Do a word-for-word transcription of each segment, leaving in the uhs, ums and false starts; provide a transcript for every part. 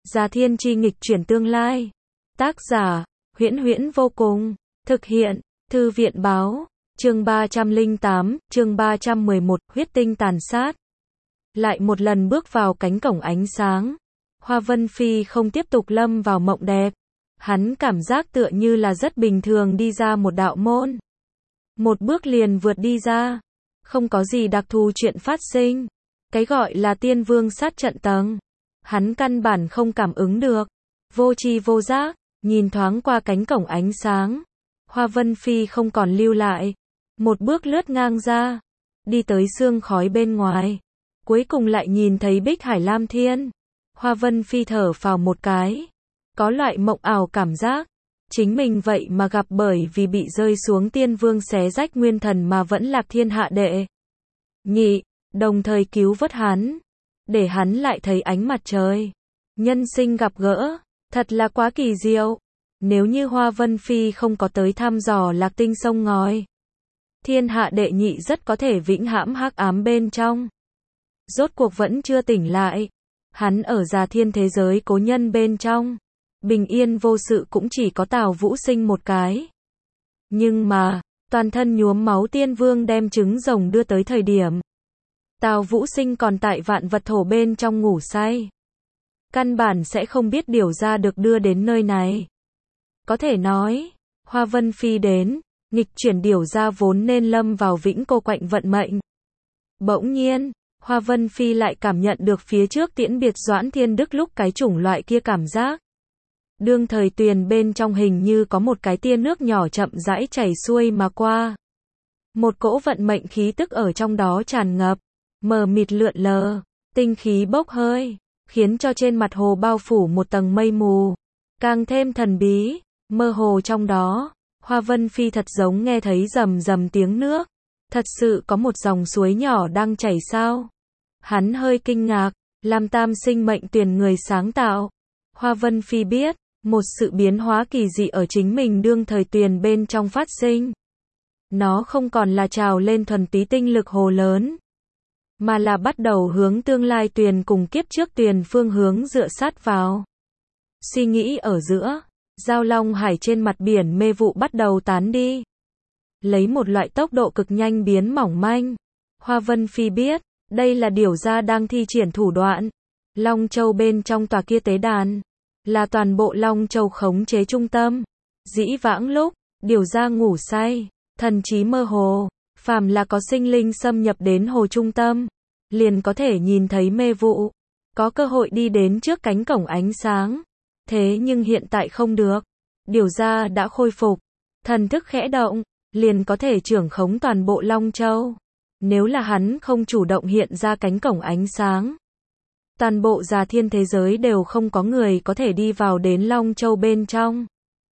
Già Thiên Chi nghịch chuyển tương lai. Tác giả, Huyễn Huyễn vô cùng. Thực hiện, Thư viện báo. Chương ba trăm lẻ tám, chương ba trăm mười một, huyết tinh tàn sát. Lại một lần bước vào cánh cổng ánh sáng. Hoa Vân Phi không tiếp tục lâm vào mộng đẹp. Hắn cảm giác tựa như là rất bình thường đi ra một đạo môn. Một bước liền vượt đi ra. Không có gì đặc thù chuyện phát sinh. Cái gọi là tiên vương sát trận tầng. Hắn căn bản không cảm ứng được. Vô tri vô giác, nhìn thoáng qua cánh cổng ánh sáng. Hoa Vân Phi không còn lưu lại. Một bước lướt ngang ra. Đi tới sương khói bên ngoài. Cuối cùng lại nhìn thấy Bích Hải Lam Thiên. Hoa Vân Phi thở phào một cái. Có loại mộng ảo cảm giác. Chính mình vậy mà gặp bởi vì bị rơi xuống tiên vương xé rách nguyên thần mà vẫn lạc thiên hạ đệ nhị, đồng thời cứu vớt hắn. Để hắn lại thấy ánh mặt trời. Nhân sinh gặp gỡ. Thật là quá kỳ diệu. Nếu như Hoa Vân Phi không có tới thăm dò lạc tinh sông ngòi. Thiên hạ đệ nhị rất có thể vĩnh hãm hắc ám bên trong. Rốt cuộc vẫn chưa tỉnh lại. Hắn ở Già Thiên thế giới cố nhân bên trong. Bình yên vô sự cũng chỉ có Tào Vũ Sinh một cái. Nhưng mà, toàn thân nhuốm máu tiên vương đem trứng rồng đưa tới thời điểm. Tào Vũ Sinh còn tại vạn vật thổ bên trong ngủ say. Căn bản sẽ không biết điều ra được đưa đến nơi này. Có thể nói, Hoa Vân Phi đến, nghịch chuyển điều ra vốn nên lâm vào vĩnh cô quạnh vận mệnh. Bỗng nhiên, Hoa Vân Phi lại cảm nhận được phía trước tiễn biệt Doãn Thiên Đức lúc cái chủng loại kia cảm giác. Đương thời tuyền bên trong hình như có một cái tia nước nhỏ chậm rãi chảy xuôi mà qua. Một cỗ vận mệnh khí tức ở trong đó tràn ngập, mờ mịt lượn lờ, tinh khí bốc hơi, khiến cho trên mặt hồ bao phủ một tầng mây mù, càng thêm thần bí, mơ hồ trong đó. Hoa Vân Phi thật giống nghe thấy rầm rầm tiếng nước, thật sự có một dòng suối nhỏ đang chảy sao? Hắn hơi kinh ngạc, làm tam sinh mệnh tuyền người sáng tạo. Hoa Vân Phi biết, một sự biến hóa kỳ dị ở chính mình đương thời tuyền bên trong phát sinh. Nó không còn là trào lên thuần túy tinh lực hồ lớn, mà là bắt đầu hướng tương lai tuyền cùng kiếp trước tuyền phương hướng dựa sát vào. Suy nghĩ ở giữa, Giao Long Hải trên mặt biển mê vụ bắt đầu tán đi. Lấy một loại tốc độ cực nhanh biến mỏng manh. Hoa Vân Phi biết, đây là điều gia đang thi triển thủ đoạn. Long Châu bên trong tòa kia tế đàn, là toàn bộ Long Châu khống chế trung tâm. Dĩ vãng lúc, điều gia ngủ say, thần trí mơ hồ, phàm là có sinh linh xâm nhập đến hồ trung tâm, liền có thể nhìn thấy mê vụ, có cơ hội đi đến trước cánh cổng ánh sáng. Thế nhưng hiện tại không được. Điều gia đã khôi phục, thần thức khẽ động, liền có thể trưởng khống toàn bộ Long Châu. Nếu là hắn không chủ động hiện ra cánh cổng ánh sáng, toàn bộ Già Thiên thế giới đều không có người có thể đi vào đến Long Châu bên trong.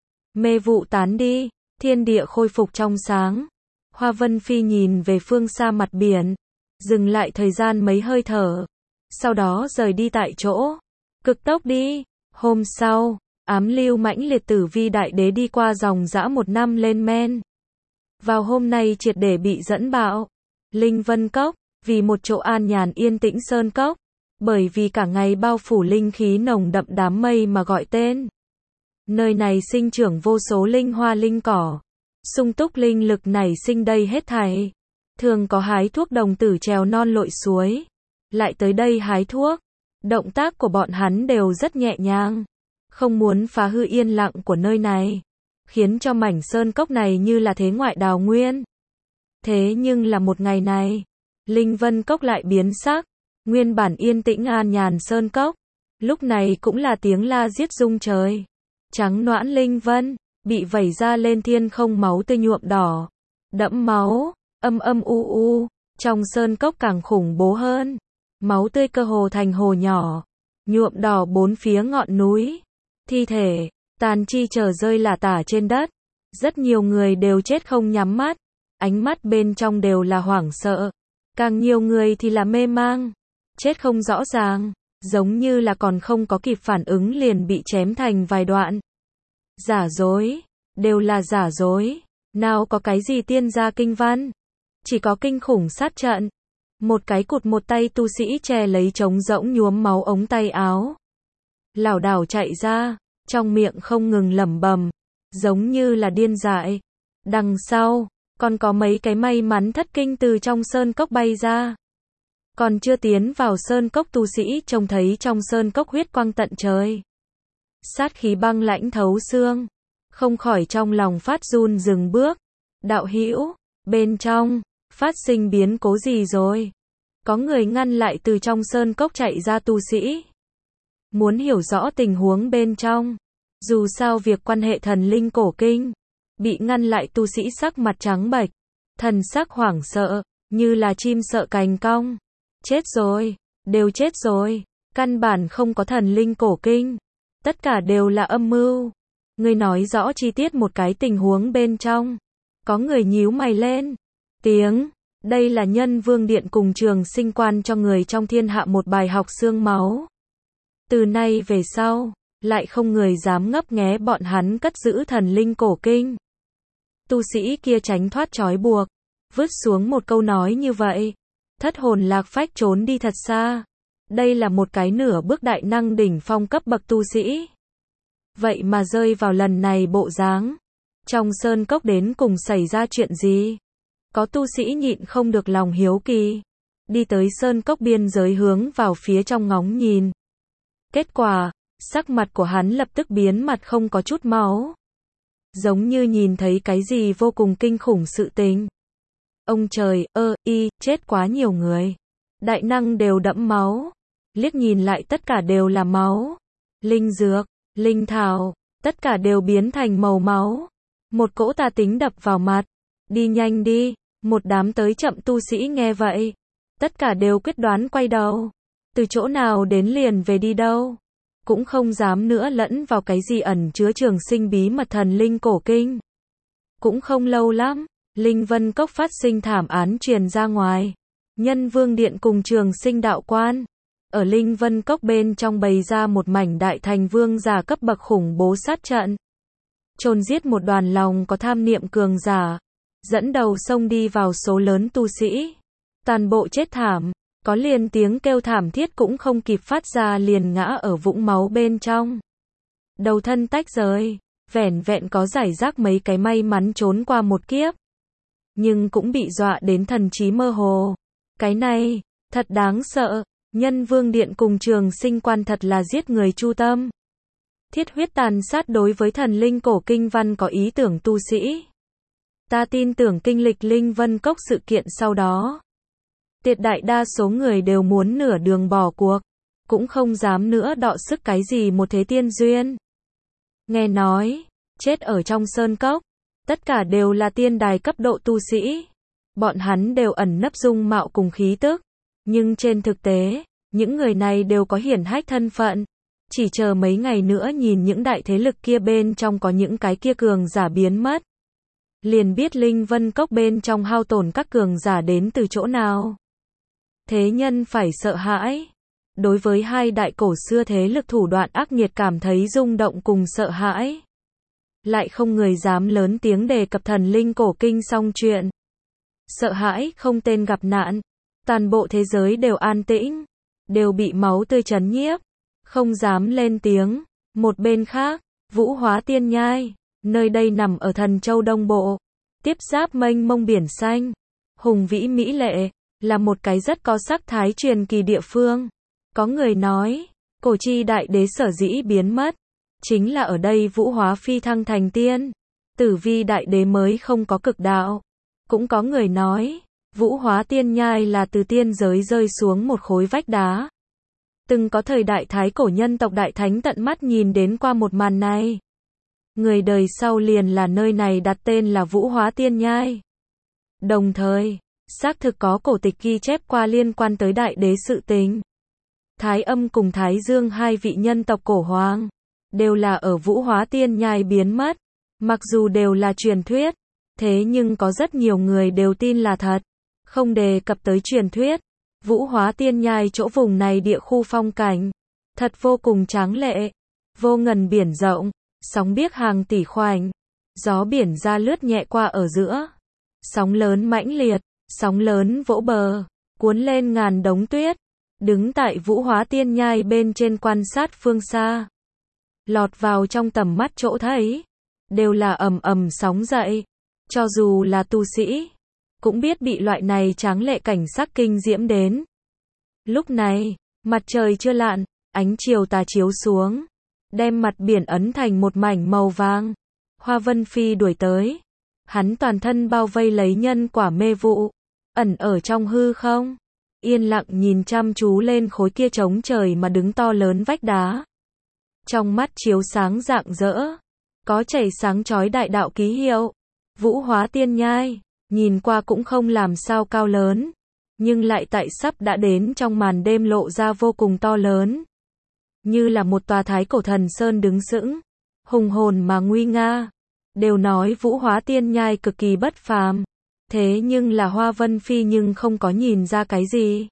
Mê vụ tán đi, thiên địa khôi phục trong sáng. Hoa Vân Phi nhìn về phương xa mặt biển, dừng lại thời gian mấy hơi thở, sau đó rời đi tại chỗ, cực tốc đi. Hôm sau, ám lưu mãnh liệt Tử Vi đại đế đi qua dòng dã một năm lên men. Vào hôm nay triệt để bị dẫn bạo. Linh Vân Cốc, vì một chỗ an nhàn yên tĩnh sơn cốc, bởi vì cả ngày bao phủ linh khí nồng đậm đám mây mà gọi tên. Nơi này sinh trưởng vô số linh hoa linh cỏ, sung túc linh lực nảy sinh đây hết thảy. Thường có hái thuốc đồng tử trèo non lội suối, lại tới đây hái thuốc. Động tác của bọn hắn đều rất nhẹ nhàng, không muốn phá hư yên lặng của nơi này, khiến cho mảnh sơn cốc này như là thế ngoại đào nguyên. Thế nhưng là một ngày này, Linh Vân Cốc lại biến sắc. Nguyên bản yên tĩnh an nhàn sơn cốc, lúc này cũng là tiếng la giết rung trời. Trắng noãn linh vân, bị vẩy ra lên thiên không máu tươi nhuộm đỏ, đẫm máu, âm âm u u, trong sơn cốc càng khủng bố hơn. Máu tươi cơ hồ thành hồ nhỏ, nhuộm đỏ bốn phía ngọn núi. Thi thể, tàn chi chờ rơi lả tả trên đất. Rất nhiều người đều chết không nhắm mắt, ánh mắt bên trong đều là hoảng sợ. Càng nhiều người thì là mê mang, chết không rõ ràng, giống như là còn không có kịp phản ứng liền bị chém thành vài đoạn. Giả dối, đều là giả dối, nào có cái gì tiên gia kinh văn, chỉ có kinh khủng sát trận. Một cái cụt một tay tu sĩ che lấy trống rỗng nhuốm máu ống tay áo. lảo đảo chạy ra, trong miệng không ngừng lẩm bẩm, giống như là điên dại. Đằng sau, còn có mấy cái may mắn thất kinh từ trong sơn cốc bay ra. Còn chưa tiến vào sơn cốc tu sĩ trông thấy trong sơn cốc huyết quang tận trời. Sát khí băng lãnh thấu xương, không khỏi trong lòng phát run dừng bước. Đạo hữu, bên trong, phát sinh biến cố gì rồi? Có người ngăn lại từ trong sơn cốc chạy ra tu sĩ. Muốn hiểu rõ tình huống bên trong. Dù sao việc quan hệ thần linh cổ kinh, bị ngăn lại tu sĩ sắc mặt trắng bệch, thần sắc hoảng sợ, như là chim sợ cành cong. Chết rồi, đều chết rồi, căn bản không có thần linh cổ kinh, tất cả đều là âm mưu. Ngươi nói rõ chi tiết một cái tình huống bên trong. Có người nhíu mày lên, tiếng, đây là Nhân Vương Điện cùng Trường Sinh Quan cho người trong thiên hạ một bài học xương máu. Từ nay về sau, lại không người dám ngấp nghé bọn hắn cất giữ thần linh cổ kinh. Tu sĩ kia tránh thoát trói buộc, vứt xuống một câu nói như vậy, thất hồn lạc phách trốn đi thật xa. Đây là một cái nửa bước đại năng đỉnh phong cấp bậc tu sĩ. Vậy mà rơi vào lần này bộ dáng. Trong sơn cốc đến cùng xảy ra chuyện gì? Có tu sĩ nhịn không được lòng hiếu kỳ, đi tới sơn cốc biên giới hướng vào phía trong ngóng nhìn. Kết quả, sắc mặt của hắn lập tức biến mặt không có chút máu. Giống như nhìn thấy cái gì vô cùng kinh khủng sự tình. Ông trời, ơ, y, chết quá nhiều người. Đại năng đều đẫm máu. Liếc nhìn lại tất cả đều là máu. Linh dược, linh thảo, tất cả đều biến thành màu máu. Một cỗ tà tính đập vào mặt. Đi nhanh đi, một đám tới chậm tu sĩ nghe vậy. Tất cả đều quyết đoán quay đầu. Từ chỗ nào đến liền về đi đâu. Cũng không dám nữa lẫn vào cái gì ẩn chứa trường sinh bí mật thần linh cổ kinh. Cũng không lâu lắm, Linh Vân Cốc phát sinh thảm án truyền ra ngoài. Nhân Vương Điện cùng Trường Sinh đạo quan, ở Linh Vân Cốc bên trong bày ra một mảnh đại thành vương giả cấp bậc khủng bố sát trận. Chôn giết một đoàn lòng có tham niệm cường giả, dẫn đầu xông đi vào số lớn tu sĩ. Toàn bộ chết thảm, có liền tiếng kêu thảm thiết cũng không kịp phát ra liền ngã ở vũng máu bên trong. Đầu thân tách rời, vẻn vẹn có giải rác mấy cái may mắn trốn qua một kiếp. Nhưng cũng bị dọa đến thần trí mơ hồ. Cái này, thật đáng sợ, Nhân Vương Điện cùng Trường Sinh Quan thật là giết người chu tâm. Thiết huyết tàn sát đối với thần linh cổ kinh văn có ý tưởng tu sĩ. Ta tin tưởng kinh lịch Linh Vân Cốc sự kiện sau đó. Tuyệt đại đa số người đều muốn nửa đường bỏ cuộc, cũng không dám nữa đọ sức cái gì một thế tiên duyên. Nghe nói, chết ở trong sơn cốc, tất cả đều là tiên đài cấp độ tu sĩ. Bọn hắn đều ẩn nấp dung mạo cùng khí tức, nhưng trên thực tế, những người này đều có hiển hách thân phận. Chỉ chờ mấy ngày nữa nhìn những đại thế lực kia bên trong có những cái kia cường giả biến mất. Liền biết Linh Vân Cốc bên trong hao tổn các cường giả đến từ chỗ nào. Thế nhân phải sợ hãi. Đối với hai đại cổ xưa thế lực thủ đoạn ác nghiệt cảm thấy rung động cùng sợ hãi. Lại không người dám lớn tiếng đề cập thần linh cổ kinh xong chuyện. Sợ hãi không tên gặp nạn. Toàn bộ thế giới đều an tĩnh. Đều bị máu tươi trấn nhiếp. Không dám lên tiếng. Một bên khác, Vũ Hóa Tiên Nhai. Nơi đây nằm ở Thần Châu Đông Bộ. Tiếp giáp mênh mông biển xanh. Hùng vĩ mỹ lệ. Là một cái rất có sắc thái truyền kỳ địa phương. Có người nói, cổ chi đại đế sở dĩ biến mất. Chính là ở đây Vũ Hóa phi thăng thành tiên. Tử vi đại đế mới không có cực đạo. Cũng có người nói, Vũ Hóa Tiên Nhai là từ tiên giới rơi xuống một khối vách đá. Từng có thời đại thái cổ nhân tộc đại thánh tận mắt nhìn đến qua một màn này. Người đời sau liền là nơi này đặt tên là Vũ Hóa Tiên Nhai. Đồng thời, xác thực có cổ tịch ghi chép qua liên quan tới đại đế sự tình. Thái Âm cùng Thái Dương hai vị nhân tộc cổ hoàng, đều là ở Vũ Hóa Tiên Nhai biến mất. Mặc dù đều là truyền thuyết, thế nhưng có rất nhiều người đều tin là thật. Không đề cập tới truyền thuyết, Vũ Hóa Tiên Nhai chỗ vùng này địa khu phong cảnh, thật vô cùng tráng lệ. Vô ngần biển rộng, sóng biếc hàng tỷ khoảnh, gió biển ra lướt nhẹ qua ở giữa. Sóng lớn mãnh liệt, sóng lớn vỗ bờ, cuốn lên ngàn đống tuyết. đứng tại Vũ Hóa Tiên Nhai bên trên quan sát phương xa. Lọt vào trong tầm mắt chỗ thấy, đều là ầm ầm sóng dậy. Cho dù là tu sĩ, cũng biết bị loại này tráng lệ cảnh sắc kinh diễm đến. Lúc này, mặt trời chưa lặn, ánh chiều tà chiếu xuống, đem mặt biển ấn thành một mảnh màu vàng. Hoa Vân Phi đuổi tới, hắn toàn thân bao vây lấy nhân quả mê vụ, ẩn ở trong hư không, yên lặng nhìn chăm chú lên khối kia trống trời mà đứng to lớn vách đá. Trong mắt chiếu sáng rạng rỡ, có chảy sáng chói đại đạo ký hiệu. Vũ Hóa Tiên Nhai, nhìn qua cũng không làm sao cao lớn, nhưng lại tại sắp đã đến trong màn đêm lộ ra vô cùng to lớn. Như là một tòa thái cổ thần sơn đứng sững, hùng hồn mà nguy nga. Đều nói Vũ Hóa Tiên Nhai cực kỳ bất phàm, thế nhưng là Hoa Vân Phi nhưng không có nhìn ra cái gì.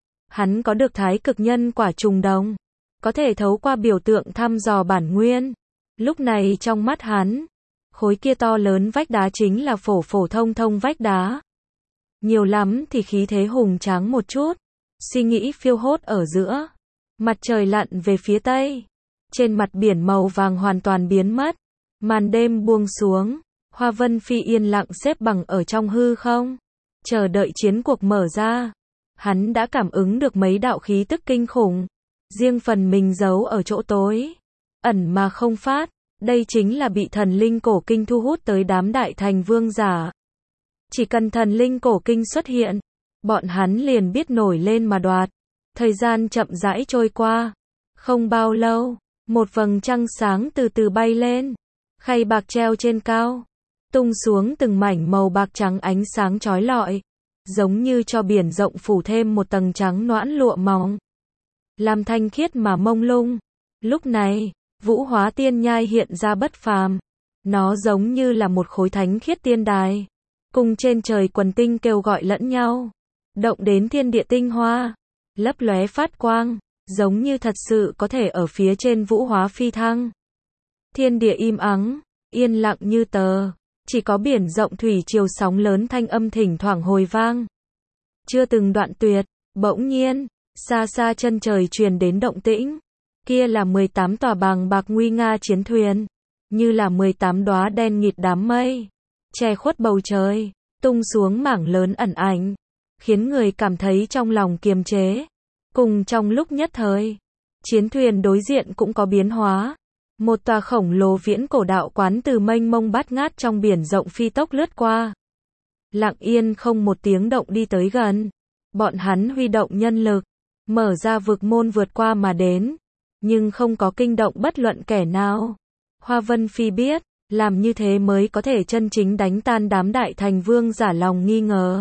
Hắn có được thái cực nhân quả trùng đồng, có thể thấu qua biểu tượng thăm dò bản nguyên. Lúc này trong mắt hắn, khối kia to lớn vách đá chính là phổ phổ thông thông vách đá. Nhiều lắm thì khí thế hùng tráng một chút. Suy nghĩ phiêu hốt ở giữa, mặt trời lặn về phía tây, trên mặt biển màu vàng hoàn toàn biến mất. Màn đêm buông xuống, Hoa Vân Phi yên lặng xếp bằng ở trong hư không, chờ đợi chiến cuộc mở ra. Hắn đã cảm ứng được mấy đạo khí tức kinh khủng, riêng phần mình giấu ở chỗ tối, ẩn mà không phát. Đây chính là bị thần linh cổ kinh thu hút tới đám đại thành vương giả. Chỉ cần thần linh cổ kinh xuất hiện, bọn hắn liền biết nổi lên mà đoạt. Thời gian chậm rãi trôi qua, không bao lâu, một vầng trăng sáng từ từ bay lên, khay bạc treo trên cao, tung xuống từng mảnh màu bạc trắng ánh sáng chói lọi, giống như cho biển rộng phủ thêm một tầng trắng noãn lụa mỏng, làm thanh khiết mà mông lung. Lúc này, Vũ Hóa Tiên Nhai hiện ra bất phàm, nó giống như là một khối thánh khiết tiên đài, cùng trên trời quần tinh kêu gọi lẫn nhau, động đến thiên địa tinh hoa, lấp lóe phát quang, giống như thật sự có thể ở phía trên Vũ Hóa phi thăng. Thiên địa im ắng, yên lặng như tờ, chỉ có biển rộng thủy triều sóng lớn thanh âm thỉnh thoảng hồi vang, chưa từng đoạn tuyệt. Bỗng nhiên, xa xa chân trời truyền đến động tĩnh, kia là mười tám tòa bàng bạc nguy nga chiến thuyền, như là mười tám đóa đen nghịt đám mây, che khuất bầu trời, tung xuống mảng lớn ẩn ảnh, khiến người cảm thấy trong lòng kiềm chế. Cùng trong lúc nhất thời, chiến thuyền đối diện cũng có biến hóa. Một tòa khổng lồ viễn cổ đạo quán từ mênh mông bát ngát trong biển rộng phi tốc lướt qua. Lặng yên không một tiếng động đi tới gần. Bọn hắn huy động nhân lực, mở ra vực môn vượt qua mà đến, nhưng không có kinh động bất luận kẻ nào. Hoa Vân Phi biết, làm như thế mới có thể chân chính đánh tan đám đại thành vương giả lòng nghi ngờ,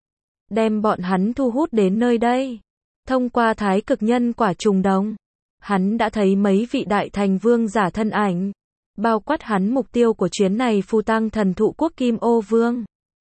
đem bọn hắn thu hút đến nơi đây. Thông qua thái cực nhân quả trùng đồng, hắn đã thấy mấy vị đại thành vương giả thân ảnh, bao quát hắn mục tiêu của chuyến này Phù Tăng Thần Thụ Quốc Kim Ô Vương.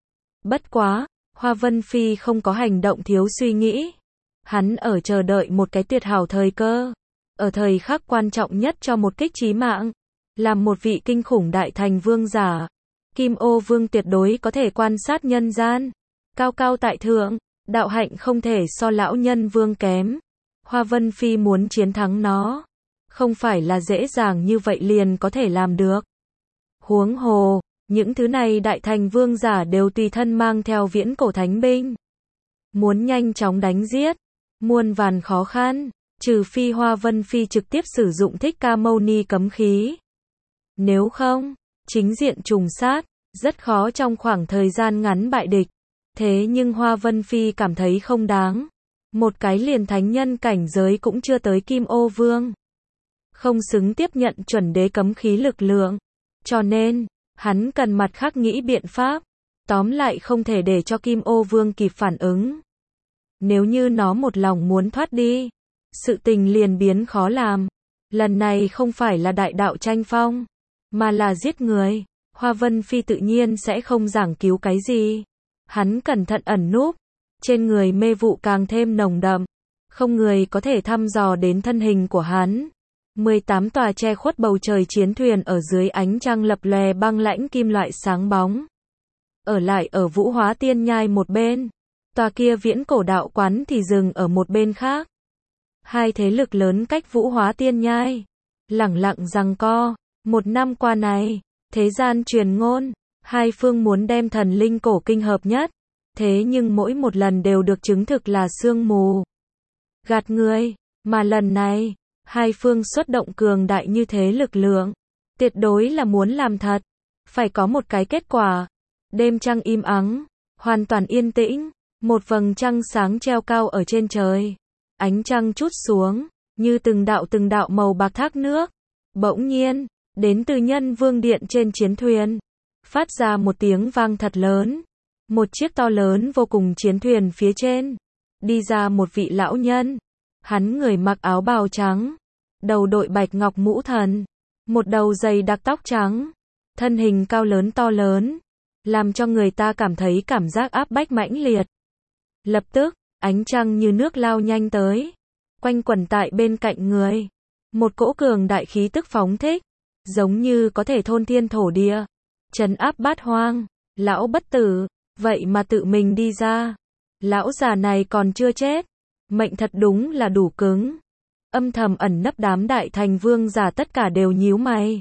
Bất quá, Hoa Vân Phi không có hành động thiếu suy nghĩ. Hắn ở chờ đợi một cái tuyệt hảo thời cơ, ở thời khắc quan trọng nhất cho một kích chí mạng. Làm một vị kinh khủng đại thành vương giả, Kim Ô Vương tuyệt đối có thể quan sát nhân gian, cao cao tại thượng, đạo hạnh không thể so lão nhân vương kém. Hoa Vân Phi muốn chiến thắng nó, không phải là dễ dàng như vậy liền có thể làm được. Huống hồ, những thứ này đại thành vương giả đều tùy thân mang theo viễn cổ thánh binh. Muốn nhanh chóng đánh giết, muôn vàn khó khăn, trừ phi Hoa Vân Phi trực tiếp sử dụng Thích Ca Mâu Ni cấm khí. Nếu không, chính diện trùng sát, rất khó trong khoảng thời gian ngắn bại địch. Thế nhưng Hoa Vân Phi cảm thấy không đáng. Một cái liền thánh nhân cảnh giới cũng chưa tới Kim Ô Vương, không xứng tiếp nhận chuẩn đế cấm khí lực lượng. Cho nên, hắn cần mặt khác nghĩ biện pháp. Tóm lại không thể để cho Kim Ô Vương kịp phản ứng. Nếu như nó một lòng muốn thoát đi, sự tình liền biến khó làm. Lần này không phải là đại đạo tranh phong, mà là giết người. Hoa Vân Phi tự nhiên sẽ không giảng cứu cái gì. Hắn cẩn thận ẩn núp, trên người mê vụ càng thêm nồng đậm, không người có thể thăm dò đến thân hình của hắn. mười tám tòa che khuất bầu trời chiến thuyền ở dưới ánh trăng lập lòe băng lãnh kim loại sáng bóng. Ở lại ở Vũ Hóa Tiên Nhai một bên, tòa kia viễn cổ đạo quán thì dừng ở một bên khác. hai thế lực lớn cách Vũ Hóa Tiên Nhai lẳng lặng giằng co. Một năm qua này, thế gian truyền ngôn, hai phương muốn đem thần linh cổ kinh hợp nhất, thế nhưng mỗi một lần đều được chứng thực là sương mù gạt người, mà lần này, hai phương xuất động cường đại như thế lực lượng, tuyệt đối là muốn làm thật, phải có một cái kết quả. Đêm trăng im ắng, hoàn toàn yên tĩnh, một vầng trăng sáng treo cao ở trên trời, ánh trăng trút xuống, như từng đạo từng đạo màu bạc thác nước. Bỗng nhiên, đến từ Nhân Vương Điện trên chiến thuyền, phát ra một tiếng vang thật lớn. Một chiếc to lớn vô cùng chiến thuyền phía trên, đi ra một vị lão nhân. Hắn người mặc áo bào trắng, đầu đội bạch ngọc mũ thần, một đầu dày đặc tóc trắng, thân hình cao lớn to lớn, làm cho người ta cảm thấy cảm giác áp bách mãnh liệt. Lập tức, ánh trăng như nước lao nhanh tới, quanh quẩn tại bên cạnh người. Một cỗ cường đại khí tức phóng thích, giống như có thể thôn thiên thổ địa, trấn áp bát hoang. Lão bất tử, vậy mà tự mình đi ra. Lão già này còn chưa chết, mệnh thật đúng là đủ cứng. Âm thầm ẩn nấp đám đại thành vương giả tất cả đều nhíu mày.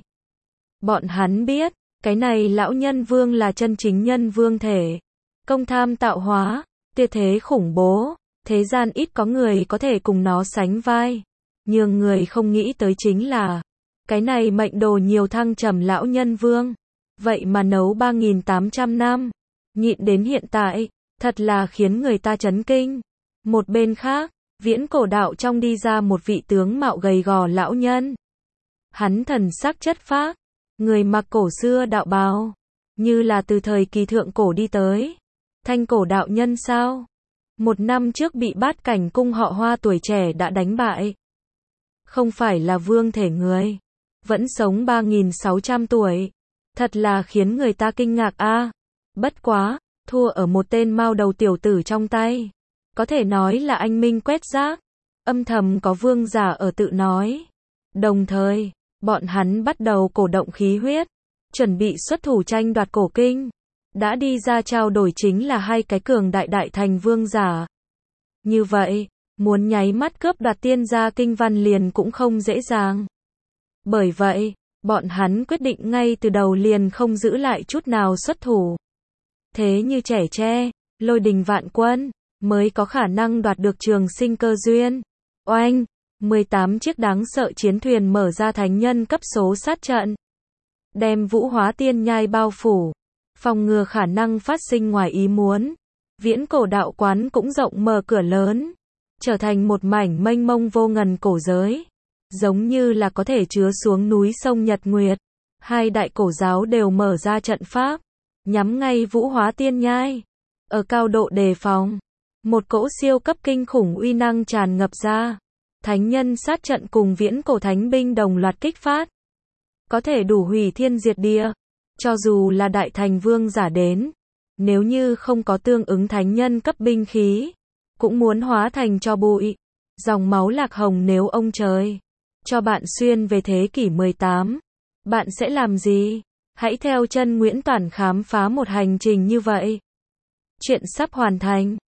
Bọn hắn biết, cái này lão nhân vương là chân chính nhân vương thể, công tham tạo hóa, tuyệt thế khủng bố, thế gian ít có người có thể cùng nó sánh vai. Nhưng người không nghĩ tới chính là, cái này mệnh đồ nhiều thăng trầm lão nhân vương, vậy mà nấu ba nghìn tám trăm năm, nhịn đến hiện tại, thật là khiến người ta chấn kinh. Một bên khác, Viễn Cổ Đạo trong đi ra một vị tướng mạo gầy gò lão nhân. Hắn thần sắc chất phác, người mặc cổ xưa đạo bào, như là từ thời kỳ thượng cổ đi tới. Thanh cổ đạo nhân sao? Một năm trước bị Bát Cảnh cung họ Hoa tuổi trẻ đã đánh bại. Không phải là vương thể người, vẫn sống ba nghìn sáu trăm tuổi. Thật là khiến người ta kinh ngạc a. Bất quá, thua ở một tên mao đầu tiểu tử trong tay. Có thể nói là anh minh quét rác. Âm thầm có vương giả ở tự nói. Đồng thời, bọn hắn bắt đầu cổ động khí huyết, chuẩn bị xuất thủ tranh đoạt cổ kinh. Đã đi ra trao đổi chính là hai cái cường đại đại thành vương giả. Như vậy, muốn nháy mắt cướp đoạt tiên gia kinh văn liền cũng không dễ dàng. Bởi vậy, bọn hắn quyết định ngay từ đầu liền không giữ lại chút nào xuất thủ. Thế như trẻ tre, lôi đình vạn quân, mới có khả năng đoạt được trường sinh cơ duyên. Oanh, mười tám chiếc đáng sợ chiến thuyền mở ra thánh nhân cấp số sát trận, đem Vũ Hóa Tiên Nhai bao phủ, phòng ngừa khả năng phát sinh ngoài ý muốn. Viễn Cổ Đạo quán cũng rộng mở cửa lớn, trở thành một mảnh mênh mông vô ngần cổ giới, giống như là có thể chứa xuống núi sông Nhật Nguyệt. Hai đại cổ giáo đều mở ra trận pháp, nhắm ngay Vũ Hóa Tiên Nhai. Ở cao độ đề phòng, một cỗ siêu cấp kinh khủng uy năng tràn ngập ra. Thánh nhân sát trận cùng Viễn Cổ thánh binh đồng loạt kích phát, có thể đủ hủy thiên diệt địa. Cho dù là đại thành vương giả đến, nếu như không có tương ứng thánh nhân cấp binh khí, cũng muốn hóa thành tro bụi. Dòng máu lạc hồng nếu ông trời cho bạn xuyên về thế kỷ mười tám, bạn sẽ làm gì? Hãy theo chân Nguyễn Toản khám phá một hành trình như vậy. Chuyện sắp hoàn thành.